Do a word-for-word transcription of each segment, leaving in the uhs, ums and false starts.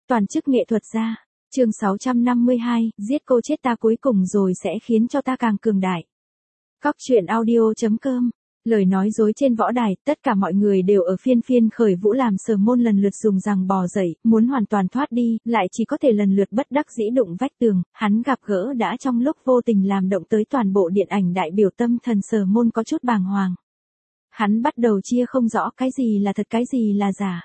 Toàn chức nghệ thuật gia. Chương sáu trăm năm mươi hai, giết cô chết ta cuối cùng rồi sẽ khiến cho ta càng cường đại. Cóc truyện audio chấm com. Lời nói dối trên võ đài, tất cả mọi người đều ở phiên phiên khởi vũ làm Sở Môn lần lượt dùng rằng bò dậy, muốn hoàn toàn thoát đi, lại chỉ có thể lần lượt bất đắc dĩ đụng vách tường, hắn gặp gỡ đã trong lúc vô tình làm động tới toàn bộ điện ảnh đại biểu tâm thần Sở Môn có chút bàng hoàng. Hắn bắt đầu chia không rõ cái gì là thật cái gì là giả.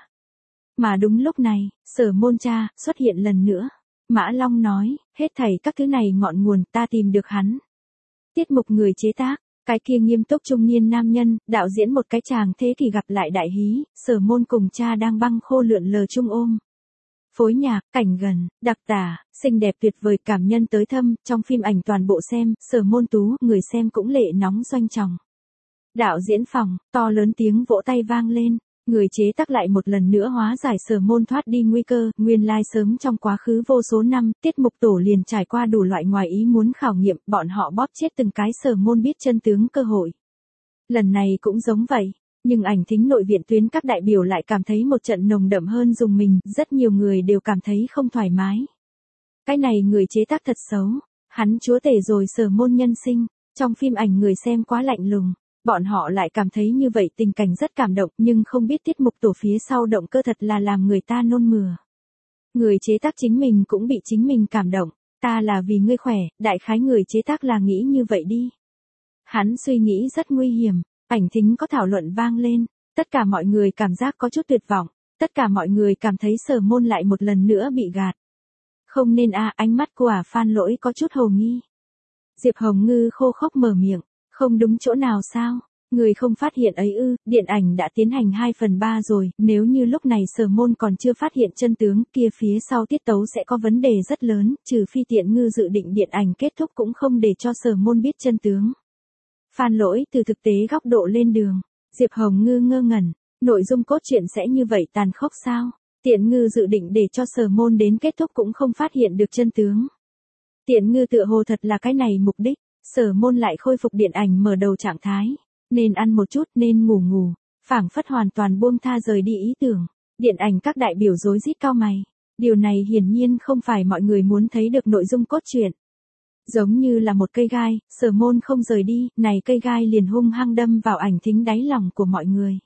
Mà đúng lúc này, Sở Môn cha xuất hiện lần nữa. Mã Long nói, hết thảy các thứ này ngọn nguồn ta tìm được hắn. Tiết mục người chế tác, cái kia nghiêm túc trung niên nam nhân, đạo diễn một cái chàng thế kỷ gặp lại đại hí, Sở Môn cùng cha đang băng khô lượn lờ chung ôm. Phối nhạc, cảnh gần, đặc tả, xinh đẹp tuyệt vời cảm nhân tới thâm, trong phim ảnh toàn bộ xem, Sở Môn tú, người xem cũng lệ nóng doanh tròng. Đạo diễn phòng, to lớn tiếng vỗ tay vang lên. Người chế tác lại một lần nữa hóa giải Sở Môn thoát đi nguy cơ, nguyên lai sớm trong quá khứ vô số năm, tiết mục tổ liền trải qua đủ loại ngoài ý muốn khảo nghiệm, bọn họ bóp chết từng cái Sở Môn biết chân tướng cơ hội. Lần này cũng giống vậy, nhưng ảnh thính nội viện tuyến các đại biểu lại cảm thấy một trận nồng đậm hơn dùng mình, rất nhiều người đều cảm thấy không thoải mái. Cái này người chế tác thật xấu, hắn chúa tể rồi Sở Môn nhân sinh, trong phim ảnh người xem quá lạnh lùng. Bọn họ lại cảm thấy như vậy tình cảnh rất cảm động nhưng không biết tiết mục tổ phía sau động cơ thật là làm người ta nôn mửa. Người chế tác chính mình cũng bị chính mình cảm động, ta là vì ngươi khỏe, đại khái người chế tác là nghĩ như vậy đi. Hắn suy nghĩ rất nguy hiểm, ảnh thính có thảo luận vang lên, tất cả mọi người cảm giác có chút tuyệt vọng, tất cả mọi người cảm thấy Sở Môn lại một lần nữa bị gạt. Không nên à, ánh mắt của Phan Lỗi có chút hồ nghi. Diệp Hồng Ngư khô khốc mở miệng. Không đúng chỗ nào sao? Người không phát hiện ấy ư, điện ảnh đã tiến hành hai phần ba rồi, nếu như lúc này Sở Môn còn chưa phát hiện chân tướng kia phía sau tiết tấu sẽ có vấn đề rất lớn, trừ phi Tiện Ngư dự định điện ảnh kết thúc cũng không để cho Sở Môn biết chân tướng. Phan Lỗi từ thực tế góc độ lên đường, Diệp Hồng Ngư ngơ ngẩn, nội dung cốt truyện sẽ như vậy tàn khốc sao? Tiện Ngư dự định để cho Sở Môn đến kết thúc cũng không phát hiện được chân tướng. Tiện Ngư tựa hồ thật là cái này mục đích. Sở Môn lại khôi phục điện ảnh mở đầu trạng thái, nên ăn một chút nên ngủ ngủ, phảng phất hoàn toàn buông tha rời đi ý tưởng, điện ảnh các đại biểu rối rít cau mày, điều này hiển nhiên không phải mọi người muốn thấy được nội dung cốt truyện. Giống như là một cây gai, Sở Môn không rời đi, này cây gai liền hung hăng đâm vào ảnh thính đáy lòng của mọi người.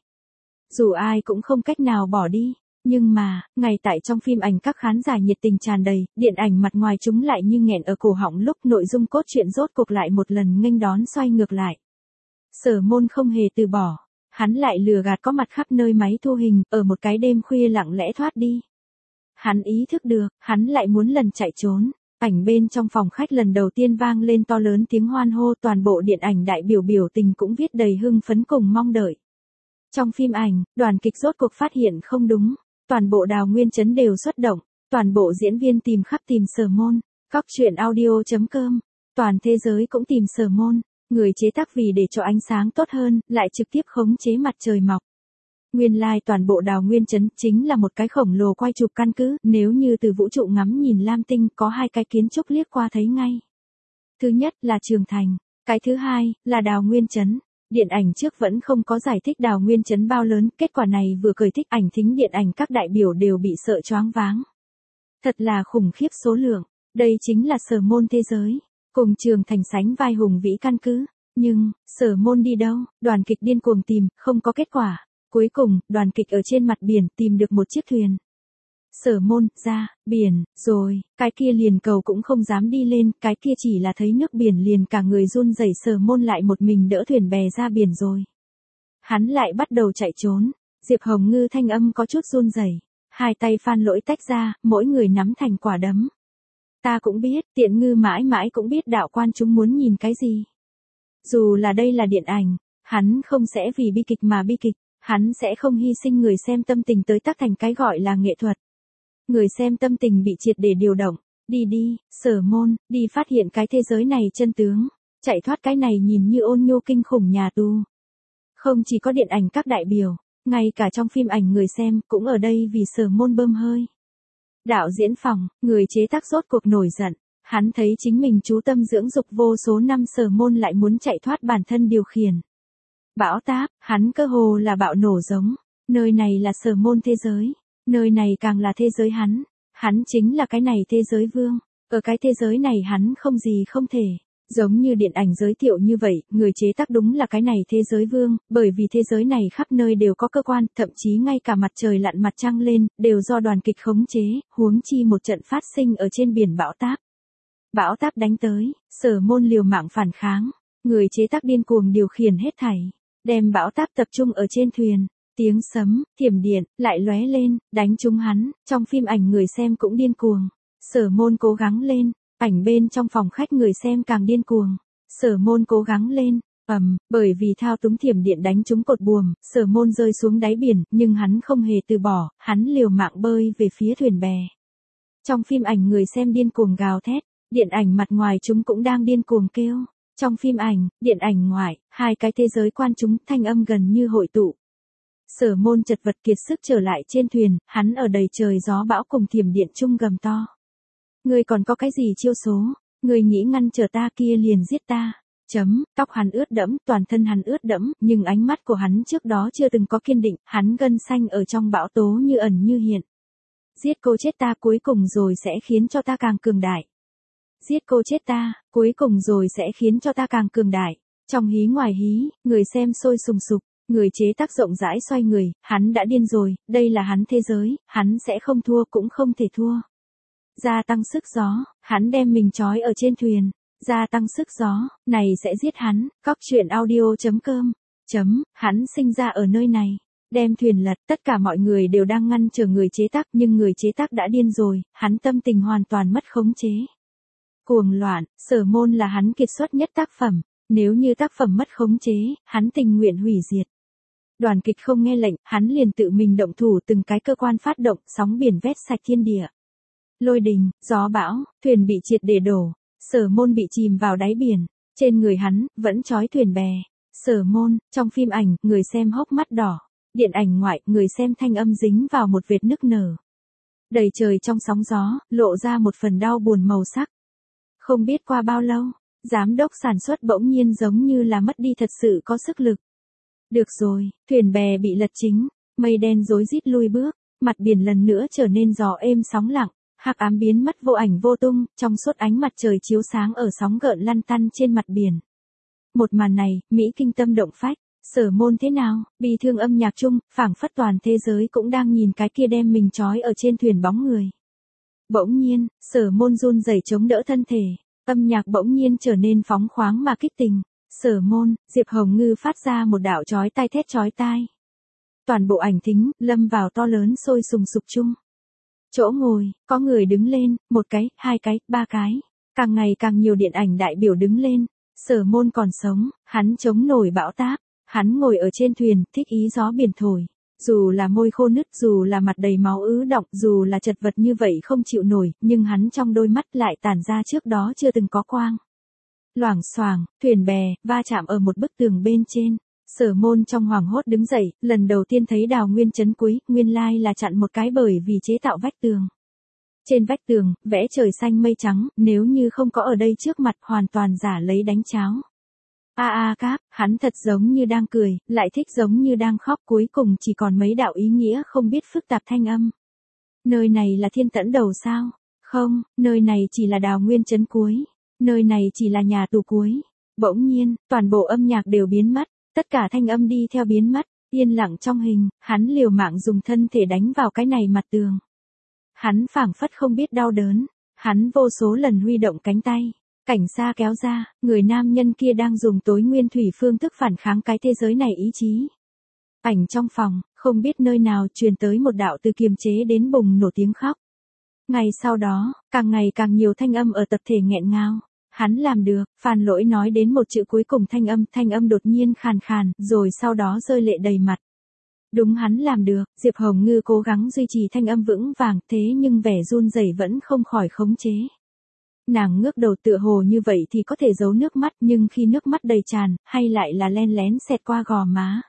Dù ai cũng không cách nào bỏ đi. Nhưng mà, ngay tại trong phim ảnh các khán giả nhiệt tình tràn đầy, điện ảnh mặt ngoài chúng lại như nghẹn ở cổ họng lúc nội dung cốt truyện rốt cuộc lại một lần nghênh đón xoay ngược lại. Sở Môn không hề từ bỏ, hắn lại lừa gạt có mặt khắp nơi máy thu hình, ở một cái đêm khuya lặng lẽ thoát đi. Hắn ý thức được, hắn lại muốn lần chạy trốn, ảnh bên trong phòng khách lần đầu tiên vang lên to lớn tiếng hoan hô, toàn bộ điện ảnh đại biểu biểu tình cũng viết đầy hưng phấn cùng mong đợi. Trong phim ảnh, đoàn kịch rốt cuộc phát hiện không đúng. Toàn bộ Đào Nguyên Trấn đều xuất động, toàn bộ diễn viên tìm khắp tìm Sở Môn, cóc truyện audio chấm com, toàn thế giới cũng tìm Sở Môn, người chế tác vì để cho ánh sáng tốt hơn, lại trực tiếp khống chế mặt trời mọc. Nguyên lai like, toàn bộ Đào Nguyên Trấn chính là một cái khổng lồ quay chụp căn cứ, nếu như từ vũ trụ ngắm nhìn Lam Tinh có hai cái kiến trúc liếc qua thấy ngay. Thứ nhất là Trường Thành, cái thứ hai là Đào Nguyên Trấn. Điện ảnh trước vẫn không có giải thích Đào Nguyên Trấn bao lớn, kết quả này vừa khởi thích ảnh thính điện ảnh các đại biểu đều bị sợ choáng váng. Thật là khủng khiếp số lượng, đây chính là Sở Môn thế giới, cùng Trường Thành sánh vai hùng vĩ căn cứ, nhưng, Sở Môn đi đâu, đoàn kịch điên cuồng tìm, không có kết quả, cuối cùng, đoàn kịch ở trên mặt biển tìm được một chiếc thuyền. Sở Môn, ra, biển, rồi, cái kia liền cầu cũng không dám đi lên, cái kia chỉ là thấy nước biển liền cả người run rẩy. Sở Môn lại một mình đỡ thuyền bè ra biển rồi. Hắn lại bắt đầu chạy trốn, Diệp Hồng Ngư thanh âm có chút run rẩy, hai tay Phan Lỗi tách ra, mỗi người nắm thành quả đấm. Ta cũng biết, Tiện Ngư mãi mãi cũng biết đạo quan chúng muốn nhìn cái gì. Dù là đây là điện ảnh, hắn không sẽ vì bi kịch mà bi kịch, hắn sẽ không hy sinh người xem tâm tình tới tác thành cái gọi là nghệ thuật. Người xem tâm tình bị triệt để điều động, đi đi, Sở Môn, đi phát hiện cái thế giới này chân tướng, chạy thoát cái này nhìn như ôn nhô kinh khủng nhà tù. Không chỉ có điện ảnh các đại biểu, ngay cả trong phim ảnh người xem cũng ở đây vì Sở Môn bơm hơi. Đạo diễn phòng, người chế tác rốt cuộc nổi giận, hắn thấy chính mình chú tâm dưỡng dục vô số năm Sở Môn lại muốn chạy thoát bản thân điều khiển. Bão táp, hắn cơ hồ là bạo nổ giống, nơi này là Sở Môn thế giới. Nơi này càng là thế giới hắn, Hắn chính là cái này thế giới vương. Ở cái thế giới này hắn không gì không thể. Giống như điện ảnh giới thiệu như vậy, người chế tác đúng là cái này thế giới vương, bởi vì thế giới này khắp nơi đều có cơ quan, thậm chí ngay cả mặt trời lặn mặt trăng lên, đều do đoàn kịch khống chế, huống chi một trận phát sinh ở trên biển bão táp. Bão táp đánh tới, Sở Môn liều mạng phản kháng, người chế tác điên cuồng điều khiển hết thảy, đem bão táp tập trung ở trên thuyền. Tiếng sấm, thiểm điện, lại lóe lên, đánh trúng hắn, trong phim ảnh người xem cũng điên cuồng. Sở Môn cố gắng lên, ảnh bên trong phòng khách người xem càng điên cuồng. Sở Môn cố gắng lên, ầm, bởi vì thao túng thiểm điện đánh trúng cột buồm, Sở Môn rơi xuống đáy biển, nhưng hắn không hề từ bỏ, hắn liều mạng bơi về phía thuyền bè. Trong phim ảnh người xem điên cuồng gào thét, điện ảnh mặt ngoài chúng cũng đang điên cuồng kêu. Trong phim ảnh, điện ảnh ngoại, hai cái thế giới quan chúng thanh âm gần như hội tụ. Sở Môn chật vật kiệt sức trở lại trên thuyền, hắn ở đầy trời gió bão cùng thiểm điện chung gầm to. Ngươi còn có cái gì chiêu số, ngươi nghĩ ngăn trở ta kia liền giết ta. Chấm, tóc hắn ướt đẫm, toàn thân hắn ướt đẫm, nhưng ánh mắt của hắn trước đó chưa từng có kiên định, hắn gân xanh ở trong bão tố như ẩn như hiện. Giết cô chết ta cuối cùng rồi sẽ khiến cho ta càng cường đại. Giết cô chết ta, cuối cùng rồi sẽ khiến cho ta càng cường đại. Trong hí ngoài hí, người xem sôi sùng sục, người chế tác rộng rãi xoay người, hắn đã điên rồi, đây là hắn thế giới, hắn sẽ không thua cũng không thể thua. Gia tăng sức gió, hắn đem mình trói ở trên thuyền. Gia tăng sức gió, này sẽ giết hắn. Cóc truyện audio chấm com. Chấm, hắn sinh ra ở nơi này. Đem thuyền lật, tất cả mọi người đều đang ngăn chờ người chế tác, nhưng người chế tác đã điên rồi, hắn tâm tình hoàn toàn mất khống chế. Cuồng loạn, Sở Môn là hắn kiệt xuất nhất tác phẩm. Nếu như tác phẩm mất khống chế, hắn tình nguyện hủy diệt. Đoàn kịch không nghe lệnh, hắn liền tự mình động thủ từng cái cơ quan phát động, sóng biển vét sạch thiên địa. Lôi đình, gió bão, thuyền bị triệt để đổ, Sở Môn bị chìm vào đáy biển, trên người hắn, vẫn trói thuyền bè. Sở Môn, trong phim ảnh, người xem hốc mắt đỏ, điện ảnh ngoại, người xem thanh âm dính vào một vệt nức nở. Đầy trời trong sóng gió, lộ ra một phần đau buồn màu sắc. Không biết qua bao lâu, giám đốc sản xuất bỗng nhiên giống như là mất đi thật sự có sức lực. Được rồi, thuyền bè bị lật chính, mây đen rối rít lui bước, mặt biển lần nữa trở nên gió êm sóng lặng. Hắc ám biến mất vô ảnh vô tung, trong suốt ánh mặt trời chiếu sáng ở sóng gợn lăn tăn trên mặt biển. Một màn này, Mỹ kinh tâm động phách, Sở Môn thế nào, bi thương âm nhạc chung, phảng phất toàn thế giới cũng đang nhìn cái kia đem mình trói ở trên thuyền bóng người. Bỗng nhiên, Sở Môn run rẩy chống đỡ thân thể, âm nhạc bỗng nhiên trở nên phóng khoáng mà kích tình. Sở Môn, Diệp Hồng Ngư phát ra một đạo chói tai thét chói tai. Toàn bộ ảnh thính, lâm vào to lớn sôi sùng sục chung. Chỗ ngồi, có người đứng lên, một cái, hai cái, ba cái. Càng ngày càng nhiều điện ảnh đại biểu đứng lên. Sở Môn còn sống, hắn chống nổi bão táp. Hắn ngồi ở trên thuyền, thích ý gió biển thổi. Dù là môi khô nứt, dù là mặt đầy máu ứ đọng, dù là chật vật như vậy không chịu nổi, nhưng hắn trong đôi mắt lại tản ra trước đó chưa từng có quang. Loảng xoảng, thuyền bè, va chạm ở một bức tường bên trên. Sở Môn trong hoảng hốt đứng dậy, lần đầu tiên thấy Đào Nguyên Trấn cuối, nguyên lai là chặn một cái bởi vì chế tạo vách tường. Trên vách tường, vẽ trời xanh mây trắng, nếu như không có ở đây trước mặt hoàn toàn giả lấy đánh cháo. A a cáp, hắn thật giống như đang cười, lại thích giống như đang khóc, cuối cùng chỉ còn mấy đạo ý nghĩa không biết phức tạp thanh âm. Nơi này là Thiên Tẫn Đầu sao? Không, nơi này chỉ là Đào Nguyên Trấn cuối. Nơi này chỉ là nhà tù cuối. Bỗng nhiên, toàn bộ âm nhạc đều biến mất. Tất cả thanh âm đi theo biến mất, yên lặng trong hình, hắn liều mạng dùng thân thể đánh vào cái này mặt tường. Hắn phảng phất không biết đau đớn, hắn vô số lần huy động cánh tay, cảnh xa kéo ra, người nam nhân kia đang dùng tối nguyên thủy phương thức phản kháng cái thế giới này ý chí. Ảnh trong phòng, không biết nơi nào truyền tới một đạo từ kiềm chế đến bùng nổ tiếng khóc. Ngày sau đó, càng ngày càng nhiều thanh âm ở tập thể nghẹn ngào. Hắn làm được, Phan Lỗi nói đến một chữ cuối cùng thanh âm, thanh âm đột nhiên khàn khàn, rồi sau đó rơi lệ đầy mặt. Đúng hắn làm được, Diệp Hồng Ngư cố gắng duy trì thanh âm vững vàng, thế nhưng vẻ run rẩy vẫn không khỏi khống chế. Nàng ngước đầu tựa hồ như vậy thì có thể giấu nước mắt, nhưng khi nước mắt đầy tràn, hay lại là len lén xẹt qua gò má.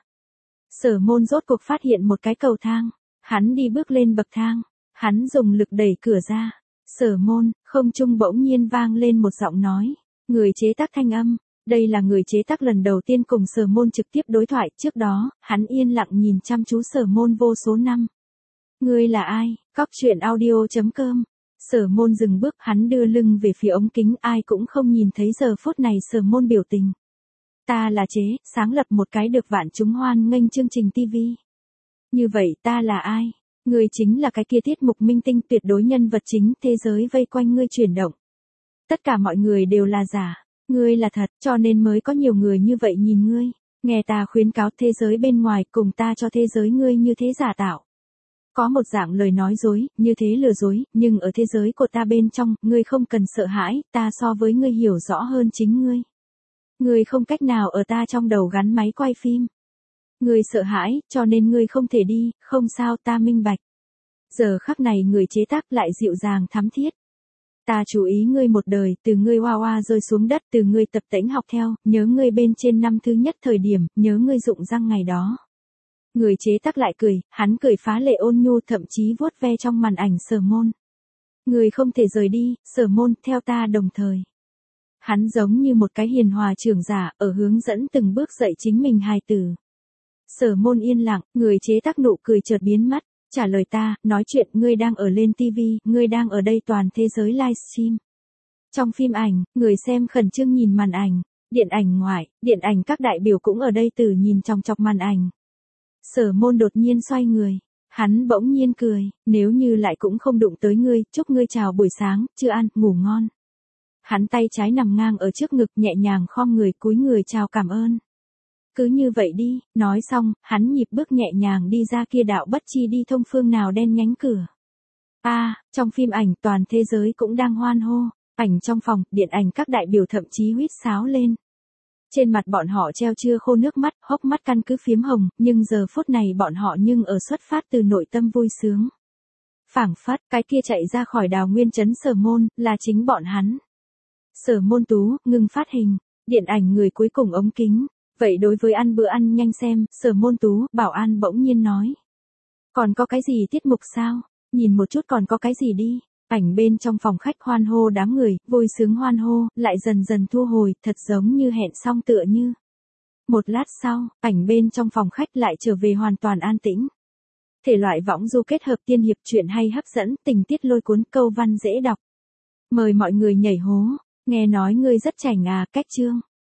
Sở Môn rốt cuộc phát hiện một cái cầu thang, hắn đi bước lên bậc thang, hắn dùng lực đẩy cửa ra. Sở Môn, không trung bỗng nhiên vang lên một giọng nói. Người chế tác thanh âm, đây là người chế tác lần đầu tiên cùng Sở Môn trực tiếp đối thoại, trước đó, hắn yên lặng nhìn chăm chú Sở Môn vô số năm. Ngươi là ai? Cóc truyện audio chấm com. Sở Môn dừng bước, hắn đưa lưng về phía ống kính, ai cũng không nhìn thấy giờ phút này Sở Môn biểu tình. Ta là Chế, sáng lập một cái được vạn chúng hoan nghênh chương trình ti vi. Như vậy ta là ai? Ngươi chính là cái kia tiết mục minh tinh tuyệt đối nhân vật chính, thế giới vây quanh ngươi chuyển động. Tất cả mọi người đều là giả, ngươi là thật, cho nên mới có nhiều người như vậy nhìn ngươi. Nghe ta khuyến cáo, thế giới bên ngoài cùng ta cho thế giới ngươi như thế giả tạo. Có một dạng lời nói dối, như thế lừa dối, nhưng ở thế giới của ta bên trong, ngươi không cần sợ hãi, ta so với ngươi hiểu rõ hơn chính ngươi. Ngươi không cách nào ở ta trong đầu gắn máy quay phim. Ngươi sợ hãi, cho nên ngươi không thể đi, không sao, ta minh bạch. Giờ khắc này người chế tác lại dịu dàng thắm thiết. Ta chú ý ngươi một đời, từ ngươi hoa hoa rơi xuống đất, từ ngươi tập tễnh học theo, nhớ ngươi bên trên năm thứ nhất thời điểm, nhớ ngươi rụng răng ngày đó. Người chế tác lại cười, hắn cười phá lệ ôn nhu, thậm chí vuốt ve trong màn ảnh Sở Môn. Ngươi không thể rời đi, Sở Môn, theo ta đồng thời. Hắn giống như một cái hiền hòa trưởng giả, ở hướng dẫn từng bước dạy chính mình hài tử. Sở Môn yên lặng, người chế tác nụ cười chợt biến mất, trả lời ta, nói chuyện, ngươi đang ở lên ti vi, ngươi đang ở đây toàn thế giới livestream. Trong phim ảnh, người xem khẩn trương nhìn màn ảnh, điện ảnh ngoại, điện ảnh các đại biểu cũng ở đây từ nhìn chòng chọc màn ảnh. Sở Môn đột nhiên xoay người, hắn bỗng nhiên cười, nếu như lại cũng không đụng tới ngươi, chúc ngươi chào buổi sáng, chưa ăn, ngủ ngon. Hắn tay trái nằm ngang ở trước ngực, nhẹ nhàng khom người, cúi người chào cảm ơn. Cứ như vậy đi, nói xong, hắn nhịp bước nhẹ nhàng đi ra kia đạo bất chi đi thông phương nào đen nhánh cửa. A, à, trong phim ảnh toàn thế giới cũng đang hoan hô, ảnh trong phòng, điện ảnh các đại biểu thậm chí huýt sáo lên. Trên mặt bọn họ treo chưa khô nước mắt, hốc mắt căn cứ phiếm hồng, nhưng giờ phút này bọn họ nhưng ở xuất phát từ nội tâm vui sướng. Phảng phất, cái kia chạy ra khỏi đào nguyên trấn Sở Môn, là chính bọn hắn. Sở Môn Tú, ngừng phát hình, điện ảnh người cuối cùng ống kính. Vậy đối với ăn bữa ăn nhanh xem, Sở Môn Tú, bảo an bỗng nhiên nói. Còn có cái gì tiết mục sao? Nhìn một chút còn có cái gì đi. Ảnh bên trong phòng khách hoan hô đám người, vui sướng hoan hô, lại dần dần thu hồi, thật giống như hẹn xong tựa như. Một lát sau, ảnh bên trong phòng khách lại trở về hoàn toàn an tĩnh. Thể loại võng du kết hợp tiên hiệp, truyện hay hấp dẫn, tình tiết lôi cuốn, câu văn dễ đọc. Mời mọi người nhảy hố, nghe nói ngươi rất chảnh à, cách chương.